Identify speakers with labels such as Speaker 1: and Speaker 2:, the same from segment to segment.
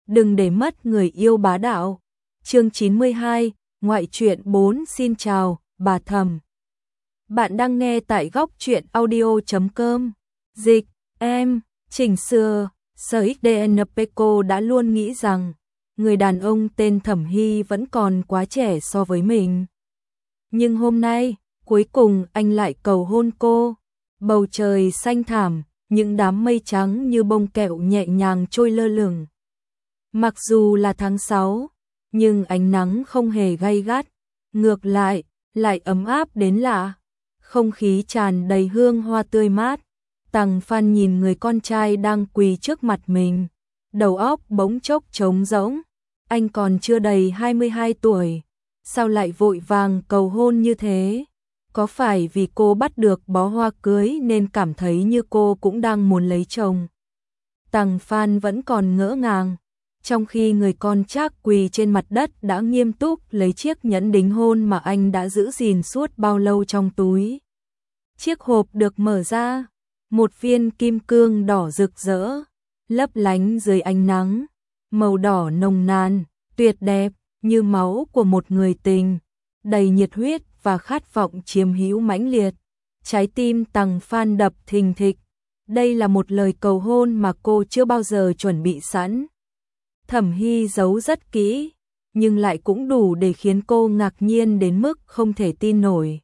Speaker 1: đừng để mất người yêu bá đạo. Chương 92, ngoại truyện 4. Xin chào, bà Thẩm. Bạn đang nghe tại góc truyện audio.com. Dịch, em, chỉnh sửa, SXDNPco đã luôn nghĩ rằng người đàn ông tên Thẩm Hy vẫn còn quá trẻ so với mình. Nhưng hôm nay, cuối cùng anh lại cầu hôn cô. Bầu trời xanh thẳm, những đám mây trắng như bông kẹo nhẹ nhàng trôi lơ lửng. Mặc dù là tháng 6, nhưng ánh nắng không hề gay gắt, ngược lại ấm áp đến lạ. Không khí tràn đầy hương hoa tươi mát. Tằng Phan nhìn người con trai đang quỳ trước mặt mình, đầu óc bỗng chốc trống rỗng. Anh còn chưa đầy 22 tuổi, sao lại vội vàng cầu hôn như thế? Có phải vì cô bắt được bó hoa cưới nên cảm thấy như cô cũng đang muốn lấy chồng? Tằng Phan vẫn còn ngỡ ngàng, trong khi người con Trác quỳ trên mặt đất đã nghiêm túc lấy chiếc nhẫn đính hôn mà anh đã giữ gìn suốt bao lâu trong túi. Chiếc hộp được mở ra, một viên kim cương đỏ rực rỡ, lấp lánh dưới ánh nắng, màu đỏ nồng nàn, tuyệt đẹp, như máu của một người tình, đầy nhiệt huyết và khát vọng chiếm hữu mãnh liệt. Trái tim Tằng Phan đập thình thịch. Đây là một lời cầu hôn mà cô chưa bao giờ chuẩn bị sẵn. Thẩm Hy giấu rất kỹ, nhưng lại cũng đủ để khiến cô ngạc nhiên đến mức không thể tin nổi.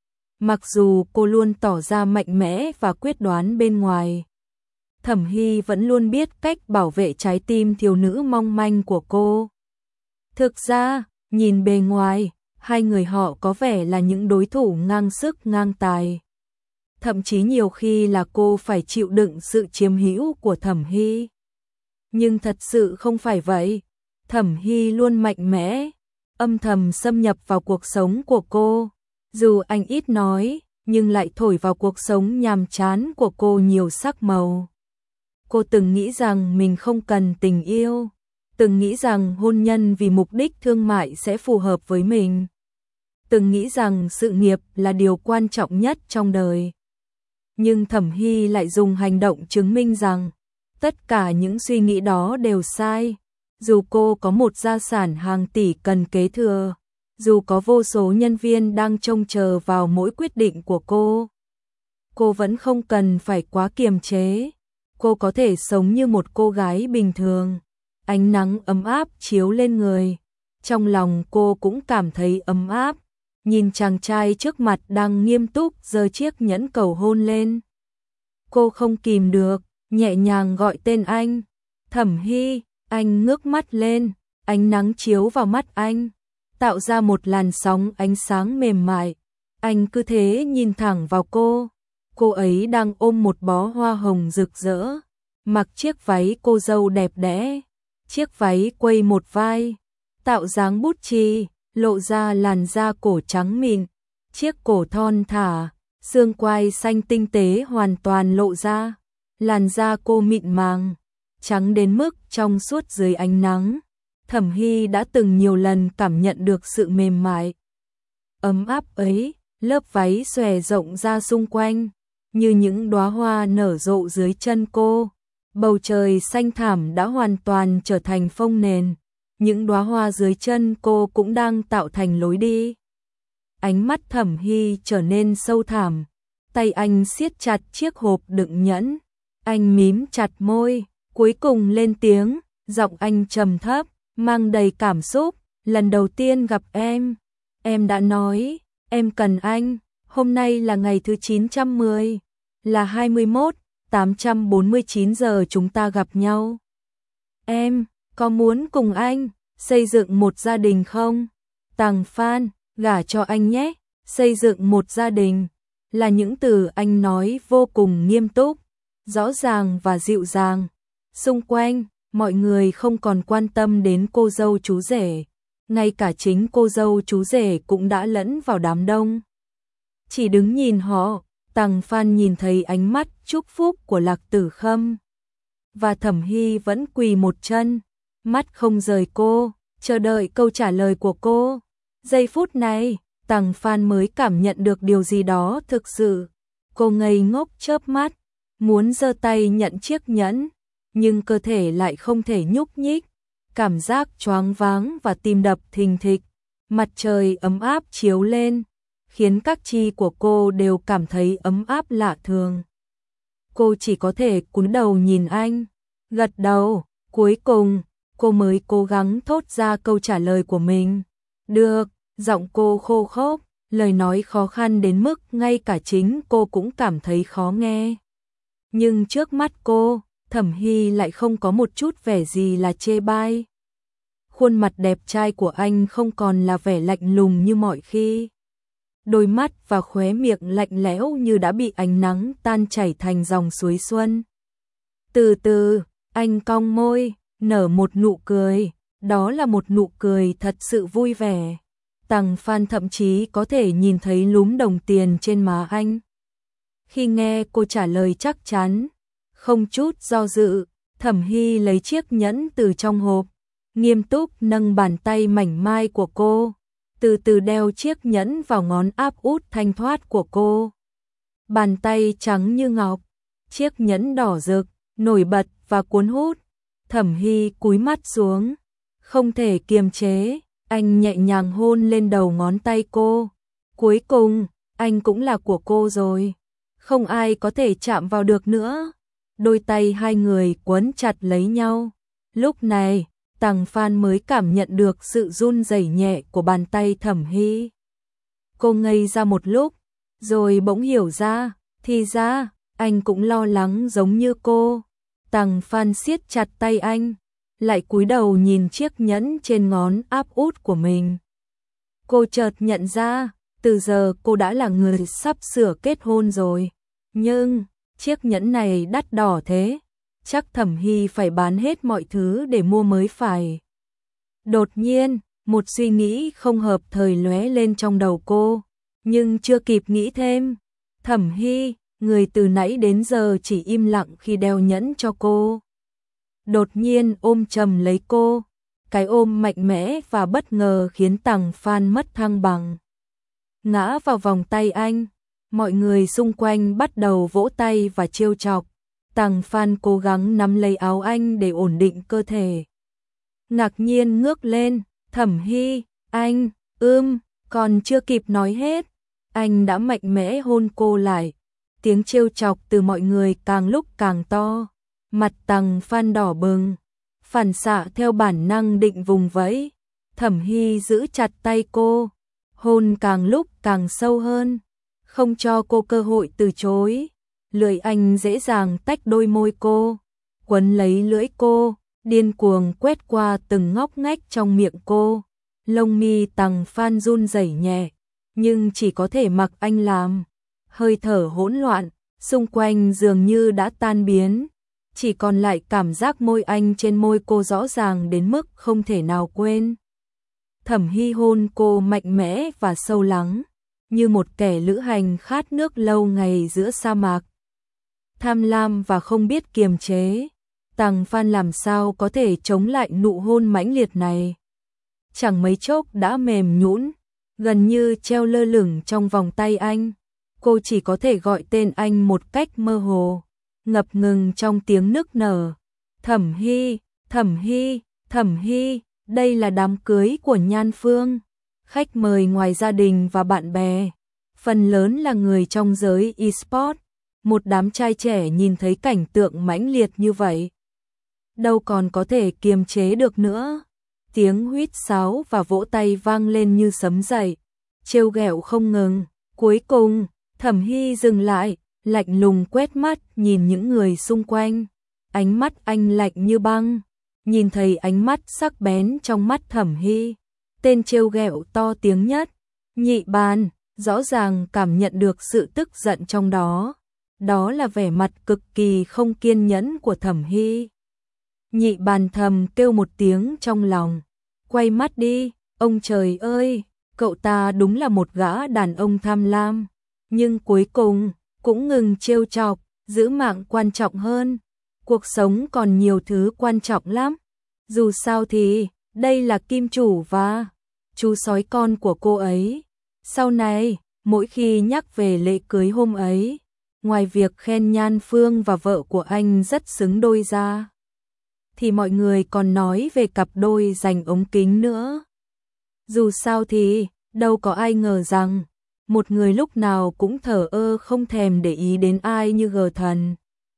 Speaker 1: Mặc dù cô luôn tỏ ra mạnh mẽ và quyết đoán bên ngoài, Thẩm Hy vẫn luôn biết cách bảo vệ trái tim thiếu nữ mong manh của cô. Thực ra, nhìn bề ngoài, hai người họ có vẻ là những đối thủ ngang sức ngang tài. Thậm chí nhiều khi là cô phải chịu đựng sự chiếm hữu của Thẩm Hy. Nhưng thật sự không phải vậy. Thẩm Hy luôn mạnh mẽ, âm thầm xâm nhập vào cuộc sống của cô. Dù anh ít nói, nhưng lại thổi vào cuộc sống nhàm chán của cô nhiều sắc màu. Cô từng nghĩ rằng mình không cần tình yêu, từng nghĩ rằng hôn nhân vì mục đích thương mại sẽ phù hợp với mình, từng nghĩ rằng sự nghiệp là điều quan trọng nhất trong đời. Nhưng Thẩm Hy lại dùng hành động chứng minh rằng tất cả những suy nghĩ đó đều sai. Dù cô có một gia sản hàng tỷ cần kế thừa, dù có vô số nhân viên đang trông chờ vào mỗi quyết định của cô vẫn không cần phải quá kiềm chế. Cô có thể sống như một cô gái bình thường. Ánh nắng ấm áp chiếu lên người, trong lòng cô cũng cảm thấy ấm áp. Nhìn chàng trai trước mặt đang nghiêm túc giơ chiếc nhẫn cầu hôn lên, cô không kìm được, nhẹ nhàng gọi tên anh. Thẩm Hy. Anh ngước mắt lên, ánh nắng chiếu vào mắt anh, tạo ra một làn sóng ánh sáng mềm mại. Anh cứ thế nhìn thẳng vào cô ấy đang ôm một bó hoa hồng rực rỡ, mặc chiếc váy cô dâu đẹp đẽ, chiếc váy quây một vai, tạo dáng bút chì, lộ ra làn da cổ trắng mịn, chiếc cổ thon thả, xương quai xanh tinh tế hoàn toàn lộ ra, làn da cô mịn màng, trắng đến mức trong suốt dưới ánh nắng. Thẩm Hy đã từng nhiều lần cảm nhận được sự mềm mại, ấm áp ấy. Lớp váy xòe rộng ra xung quanh, như những đóa hoa nở rộ dưới chân cô. Bầu trời xanh thẳm đã hoàn toàn trở thành phông nền, những đóa hoa dưới chân cô cũng đang tạo thành lối đi. Ánh mắt Thẩm Hy trở nên sâu thẳm, tay anh siết chặt chiếc hộp đựng nhẫn. Anh mím chặt môi, cuối cùng lên tiếng, giọng anh trầm thấp, mang đầy cảm xúc. Lần đầu tiên gặp em đã nói, em cần anh. Hôm nay là ngày thứ 910, là 21/849 giờ chúng ta gặp nhau. Em có muốn cùng anh xây dựng một gia đình không? Tằng Phan, gả cho anh nhé. Xây dựng một gia đình là những từ anh nói vô cùng nghiêm túc, rõ ràng và dịu dàng. Xung quanh, mọi người không còn quan tâm đến cô dâu chú rể, ngay cả chính cô dâu chú rể cũng đã lẫn vào đám đông. Chỉ đứng nhìn họ, Tằng Phan nhìn thấy ánh mắt chúc phúc của Lạc Tử Khâm. Và Thẩm Hy vẫn quỳ một chân, mắt không rời cô, chờ đợi câu trả lời của cô. Giây phút này, Tằng Phan mới cảm nhận được điều gì đó thực sự. Cô ngây ngốc chớp mắt, muốn giơ tay nhận chiếc nhẫn, nhưng cơ thể lại không thể nhúc nhích. cảm giác choáng váng và tim đập thình thịch. Mặt trời ấm áp chiếu lên, khiến các chi của cô đều cảm thấy ấm áp lạ thường. Cô chỉ có thể cúi đầu nhìn anh, gật đầu, cuối cùng, cô mới cố gắng thốt ra câu trả lời của mình. Được, giọng cô khô khốc, lời nói khó khăn đến mức ngay cả chính cô cũng cảm thấy khó nghe. Nhưng trước mắt cô, Thẩm Hy lại không có một chút vẻ gì là chê bai. Khuôn mặt đẹp trai của anh không còn là vẻ lạnh lùng như mọi khi. Đôi mắt và khóe miệng lạnh lẽo như đã bị ánh nắng tan chảy thành dòng suối xuân. Từ từ, anh cong môi, nở một nụ cười, đó là một nụ cười thật sự vui vẻ. Tằng Phan thậm chí có thể nhìn thấy lúm đồng tiền trên má anh. Khi nghe cô trả lời chắc chắn, không chút do dự, Thẩm Hy lấy chiếc nhẫn từ trong hộp, nghiêm túc nâng bàn tay mảnh mai của cô, từ từ đeo chiếc nhẫn vào ngón áp út thanh thoát của cô. Bàn tay trắng như ngọc, chiếc nhẫn đỏ rực, nổi bật và cuốn hút. Thẩm Hy cúi mắt xuống, không thể kiềm chế, anh nhẹ nhàng hôn lên đầu ngón tay cô. Cuối cùng, anh cũng là của cô rồi, không ai có thể chạm vào được nữa. Đôi tay hai người quấn chặt lấy nhau. Lúc này, Tằng Phan mới cảm nhận được sự run rẩy nhẹ của bàn tay Thẩm Hy. Cô ngây ra một lúc, rồi bỗng hiểu ra, thì ra, anh cũng lo lắng giống như cô. Tằng Phan siết chặt tay anh, lại cúi đầu nhìn chiếc nhẫn trên ngón áp út của mình. Cô chợt nhận ra, từ giờ cô đã là người sắp sửa kết hôn rồi. Nhưng, chiếc nhẫn này đắt đỏ thế, chắc Thẩm Hy phải bán hết mọi thứ để mua mới phải. Đột nhiên, một suy nghĩ không hợp thời lóe lên trong đầu cô, nhưng chưa kịp nghĩ thêm. Thẩm Hy, người từ nãy đến giờ chỉ im lặng khi đeo nhẫn cho cô, đột nhiên ôm chầm lấy cô. Cái ôm mạnh mẽ và bất ngờ khiến Tằng Phan mất thăng bằng, ngã vào vòng tay anh. Mọi người xung quanh bắt đầu vỗ tay và trêu chọc. Tằng Phan cố gắng nắm lấy áo anh để ổn định cơ thể. Ngạc nhiên ngước lên, Thẩm Hy, anh, còn chưa kịp nói hết, anh đã mạnh mẽ hôn cô lại. Tiếng trêu chọc từ mọi người càng lúc càng to, mặt Tằng Phan đỏ bừng, phản xạ theo bản năng định vùng vẫy. Thẩm Hy giữ chặt tay cô, hôn càng lúc càng sâu hơn, không cho cô cơ hội từ chối. Lưỡi anh dễ dàng tách đôi môi cô, quấn lấy lưỡi cô, điên cuồng quét qua từng ngóc ngách trong miệng cô. Lông mi Tằng Phan run rẩy nhẹ, nhưng chỉ có thể mặc anh làm. Hơi thở hỗn loạn, xung quanh dường như đã tan biến, chỉ còn lại cảm giác môi anh trên môi cô rõ ràng đến mức không thể nào quên. Thẩm Hy hôn cô mạnh mẽ và sâu lắng, như một kẻ lữ hành khát nước lâu ngày giữa sa mạc. Tham lam và không biết kiềm chế, Tằng Phan làm sao có thể chống lại nụ hôn mãnh liệt này. Chẳng mấy chốc đã mềm nhũn, gần như treo lơ lửng trong vòng tay anh. Cô chỉ có thể gọi tên anh một cách mơ hồ, ngập ngừng trong tiếng nức nở. Thẩm Hy, Thẩm Hy, Thẩm Hy, đây là đám cưới của Nhan Phương. Khách mời ngoài gia đình và bạn bè, phần lớn là người trong giới e-sport. Một đám trai trẻ nhìn thấy cảnh tượng mãnh liệt như vậy, đâu còn có thể kiềm chế được nữa. Tiếng huýt sáo và vỗ tay vang lên như sấm dậy, trêu ghẹo không ngừng. Cuối cùng, Thẩm Hy dừng lại, lạnh lùng quét mắt nhìn những người xung quanh. Ánh mắt anh lạnh như băng. Nhìn thấy ánh mắt sắc bén trong mắt Thẩm Hy, tên trêu ghẹo to tiếng nhất, Nhị Bàn, rõ ràng cảm nhận được sự tức giận trong đó. Đó là vẻ mặt cực kỳ không kiên nhẫn của Thẩm Hy. Nhị Bàn thầm kêu một tiếng trong lòng, quay mắt đi, ông trời ơi, cậu ta đúng là một gã đàn ông tham lam, nhưng cuối cùng cũng ngừng trêu chọc, giữ mạng quan trọng hơn. Cuộc sống còn nhiều thứ quan trọng lắm. Dù sao thì, đây là kim chủ và chú sói con của cô ấy. Sau này, mỗi khi nhắc về lễ cưới hôm ấy, ngoài việc khen Nhan Phương và vợ của anh rất xứng đôi ra, thì mọi người còn nói về cặp đôi giành ống kính nữa. Dù sao thì, đâu có ai ngờ rằng, một người lúc nào cũng thờ ơ không thèm để ý đến ai như G Thần.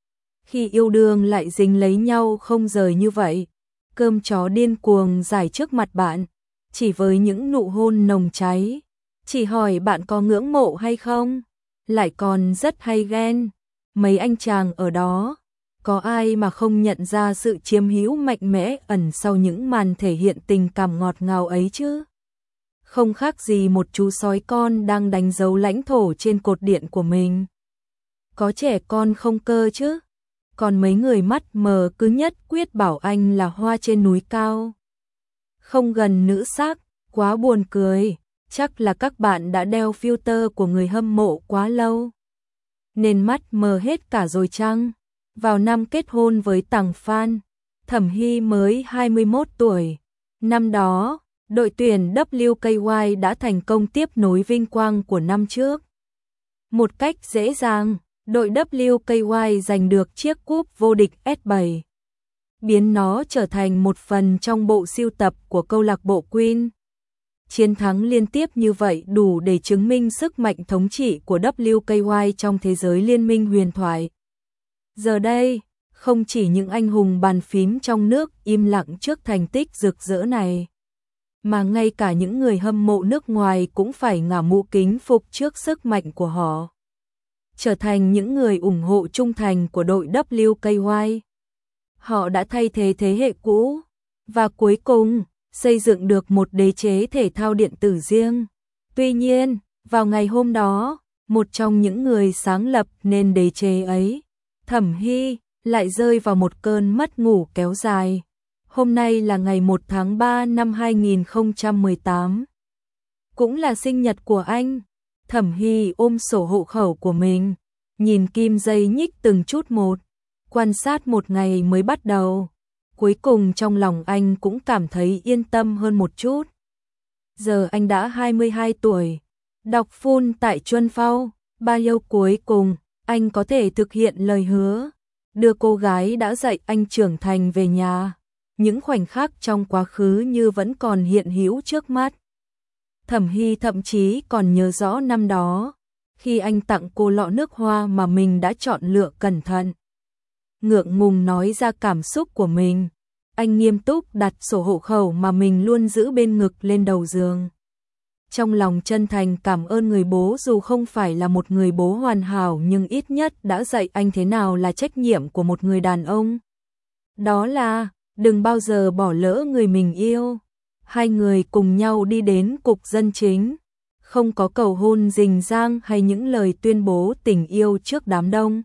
Speaker 1: Khi yêu đương lại dính lấy nhau không rời như vậy, cơm chó điên cuồng giải trước mặt bạn, chỉ với những nụ hôn nồng cháy, chỉ hỏi bạn có ngưỡng mộ hay không, lại còn rất hay ghen. Mấy anh chàng ở đó, có ai mà không nhận ra sự chiếm hữu mạnh mẽ ẩn sau những màn thể hiện tình cảm ngọt ngào ấy chứ? Không khác gì một chú sói con đang đánh dấu lãnh thổ trên cột điện của mình. Có trẻ con không cơ chứ? Còn mấy người mắt mờ cứ nhất quyết bảo anh là hoa trên núi cao. Không gần nữ sắc, quá buồn cười, chắc là các bạn đã đeo filter của người hâm mộ quá lâu. Nên mắt mờ hết cả rồi chăng? Vào năm kết hôn với Tằng Phan, Thẩm Hy mới 21 tuổi. Năm đó, đội tuyển WKY đã thành công tiếp nối vinh quang của năm trước. Một cách dễ dàng, đội WKY giành được chiếc cúp vô địch S7, biến nó trở thành một phần trong bộ sưu tập của câu lạc bộ Queen. Chiến thắng liên tiếp như vậy đủ để chứng minh sức mạnh thống trị của WKY trong thế giới liên minh huyền thoại. Giờ đây, không chỉ những anh hùng bàn phím trong nước im lặng trước thành tích rực rỡ này, mà ngay cả những người hâm mộ nước ngoài cũng phải ngả mũ kính phục trước sức mạnh của họ, trở thành những người ủng hộ trung thành của đội WKY. Họ đã thay thế thế hệ cũ, và cuối cùng, xây dựng được một đế chế thể thao điện tử riêng. Tuy nhiên, vào ngày hôm đó, một trong những người sáng lập nên đế chế ấy, Thẩm Hy, lại rơi vào một cơn mất ngủ kéo dài. Hôm nay là ngày 1 tháng 3 năm 2018. Cũng là sinh nhật của anh. Thẩm Hy ôm sổ hộ khẩu của mình, nhìn kim dây nhích từng chút một, quan sát một ngày mới bắt đầu. Cuối cùng trong lòng anh cũng cảm thấy yên tâm hơn một chút. Giờ anh đã 22 tuổi, đọc full tại Chuân Phao, bao nhiêu cuối cùng, anh có thể thực hiện lời hứa, đưa cô gái đã dạy anh trưởng thành về nhà. Những khoảnh khắc trong quá khứ như vẫn còn hiện hữu trước mắt. Thẩm Hy thậm chí còn nhớ rõ năm đó, khi anh tặng cô lọ nước hoa mà mình đã chọn lựa cẩn thận. Ngượng ngùng nói ra cảm xúc của mình, anh nghiêm túc đặt sổ hộ khẩu mà mình luôn giữ bên ngực lên đầu giường. Trong lòng chân thành cảm ơn người bố, dù không phải là một người bố hoàn hảo nhưng ít nhất đã dạy anh thế nào là trách nhiệm của một người đàn ông. Đó là, đừng bao giờ bỏ lỡ người mình yêu. Hai người cùng nhau đi đến cục dân chính, không có cầu hôn rình rang hay những lời tuyên bố tình yêu trước đám đông.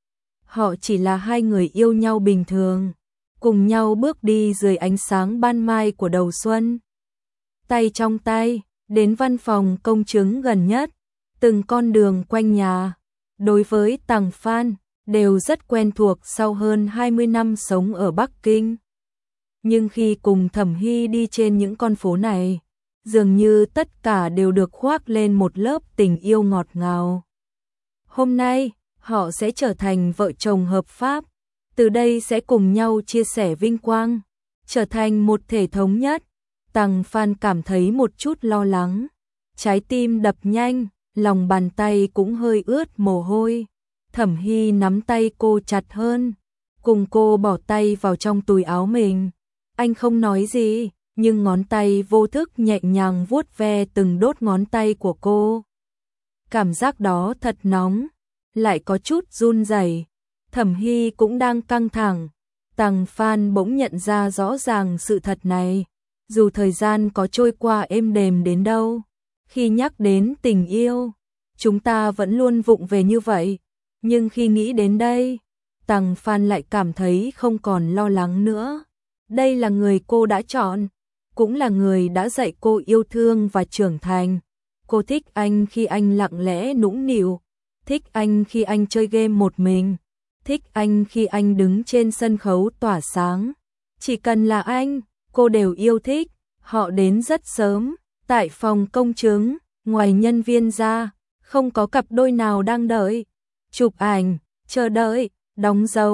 Speaker 1: Họ chỉ là hai người yêu nhau bình thường, cùng nhau bước đi dưới ánh sáng ban mai của đầu xuân. Tay trong tay, đến văn phòng công chứng gần nhất, từng con đường quanh nhà, đối với Tằng Phan, đều rất quen thuộc sau hơn 20 năm sống ở Bắc Kinh. Nhưng khi cùng Thẩm Hy đi trên những con phố này, dường như tất cả đều được khoác lên một lớp tình yêu ngọt ngào. Hôm nay, họ sẽ trở thành vợ chồng hợp pháp, từ đây sẽ cùng nhau chia sẻ vinh quang, trở thành một thể thống nhất. Tằng Phan cảm thấy một chút lo lắng, trái tim đập nhanh, lòng bàn tay cũng hơi ướt mồ hôi. Thẩm Hy nắm tay cô chặt hơn, cùng cô bỏ tay vào trong túi áo mình. Anh không nói gì, nhưng ngón tay vô thức nhẹ nhàng vuốt ve từng đốt ngón tay của cô. Cảm giác đó thật nóng, lại có chút run rẩy. Thẩm Hy cũng đang căng thẳng. Tằng Phan bỗng nhận ra rõ ràng sự thật này. Dù thời gian có trôi qua êm đềm đến đâu, khi nhắc đến tình yêu, chúng ta vẫn luôn vụng về như vậy. Nhưng khi nghĩ đến đây, Tằng Phan lại cảm thấy không còn lo lắng nữa. Đây là người cô đã chọn, cũng là người đã dạy cô yêu thương và trưởng thành. Cô thích anh khi anh lặng lẽ nũng nịu, thích anh khi anh chơi game một mình, thích anh khi anh đứng trên sân khấu tỏa sáng. Chỉ cần là anh, cô đều yêu thích. Họ đến rất sớm, tại phòng công chứng, ngoài nhân viên ra, không có cặp đôi nào đang đợi. Chụp ảnh, chờ đợi, đóng dấu,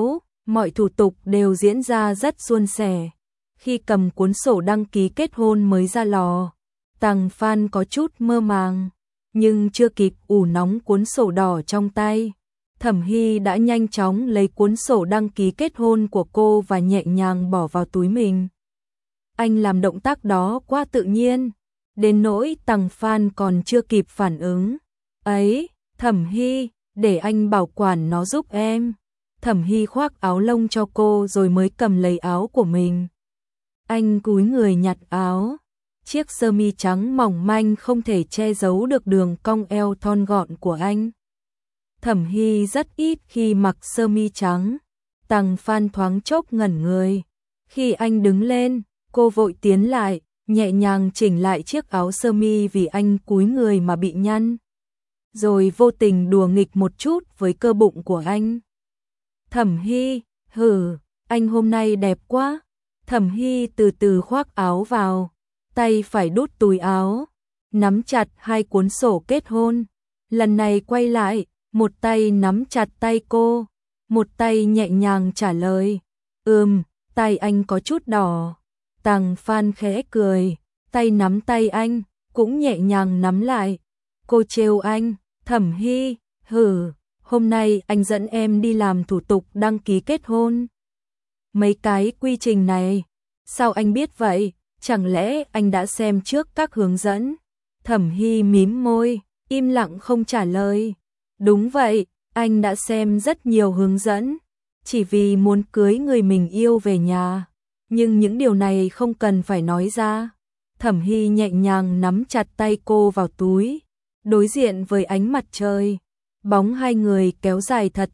Speaker 1: Mọi thủ tục đều diễn ra rất suôn sẻ. Khi cầm cuốn sổ đăng ký kết hôn mới ra lò, Tằng Phan có chút mơ màng, nhưng chưa kịp ủ nóng cuốn sổ đỏ trong tay, Thẩm Hy đã nhanh chóng lấy cuốn sổ đăng ký kết hôn của cô và nhẹ nhàng bỏ vào túi mình. Anh làm động tác đó quá tự nhiên, đến nỗi Tằng Phan còn chưa kịp phản ứng. Ấy, Thẩm Hy, để anh bảo quản nó giúp em. Thẩm Hy khoác áo lông cho cô rồi mới cầm lấy áo của mình. Anh cúi người nhặt áo. Chiếc sơ mi trắng mỏng manh không thể che giấu được đường cong eo thon gọn của anh. Thẩm Hy rất ít khi mặc sơ mi trắng. Tằng Phan thoáng chốc ngẩn người. Khi anh đứng lên, cô vội tiến lại, nhẹ nhàng chỉnh lại chiếc áo sơ mi vì anh cúi người mà bị nhăn. Rồi vô tình đùa nghịch một chút với cơ bụng của anh. Thẩm Hy, anh hôm nay đẹp quá. Thẩm Hy từ từ khoác áo vào, tay phải đút túi áo, nắm chặt hai cuốn sổ kết hôn. Lần này quay lại, một tay nắm chặt tay cô, một tay nhẹ nhàng trả lời. Tay anh có chút đỏ. Tằng Phan khẽ cười, tay nắm tay anh, cũng nhẹ nhàng nắm lại. Cô trêu anh, Thẩm Hy, hôm nay anh dẫn em đi làm thủ tục đăng ký kết hôn. Mấy cái quy trình này, sao anh biết vậy? Chẳng lẽ anh đã xem trước các hướng dẫn? Thẩm Hy mím môi, im lặng không trả lời. Đúng vậy, anh đã xem rất nhiều hướng dẫn, chỉ vì muốn cưới người mình yêu về nhà. Nhưng những điều này không cần phải nói ra. Thẩm Hy nhẹ nhàng nắm chặt tay cô vào túi, đối diện với ánh mặt trời. Bóng hai người kéo dài thật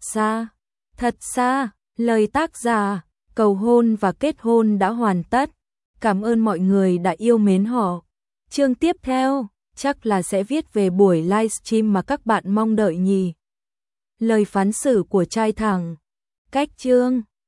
Speaker 1: xa, lời tác giả, cầu hôn và kết hôn đã hoàn tất. Cảm ơn mọi người đã yêu mến họ. Chương tiếp theo, chắc là sẽ viết về buổi livestream mà các bạn mong đợi nhỉ. Lời phán xử của trai thẳng. Cách chương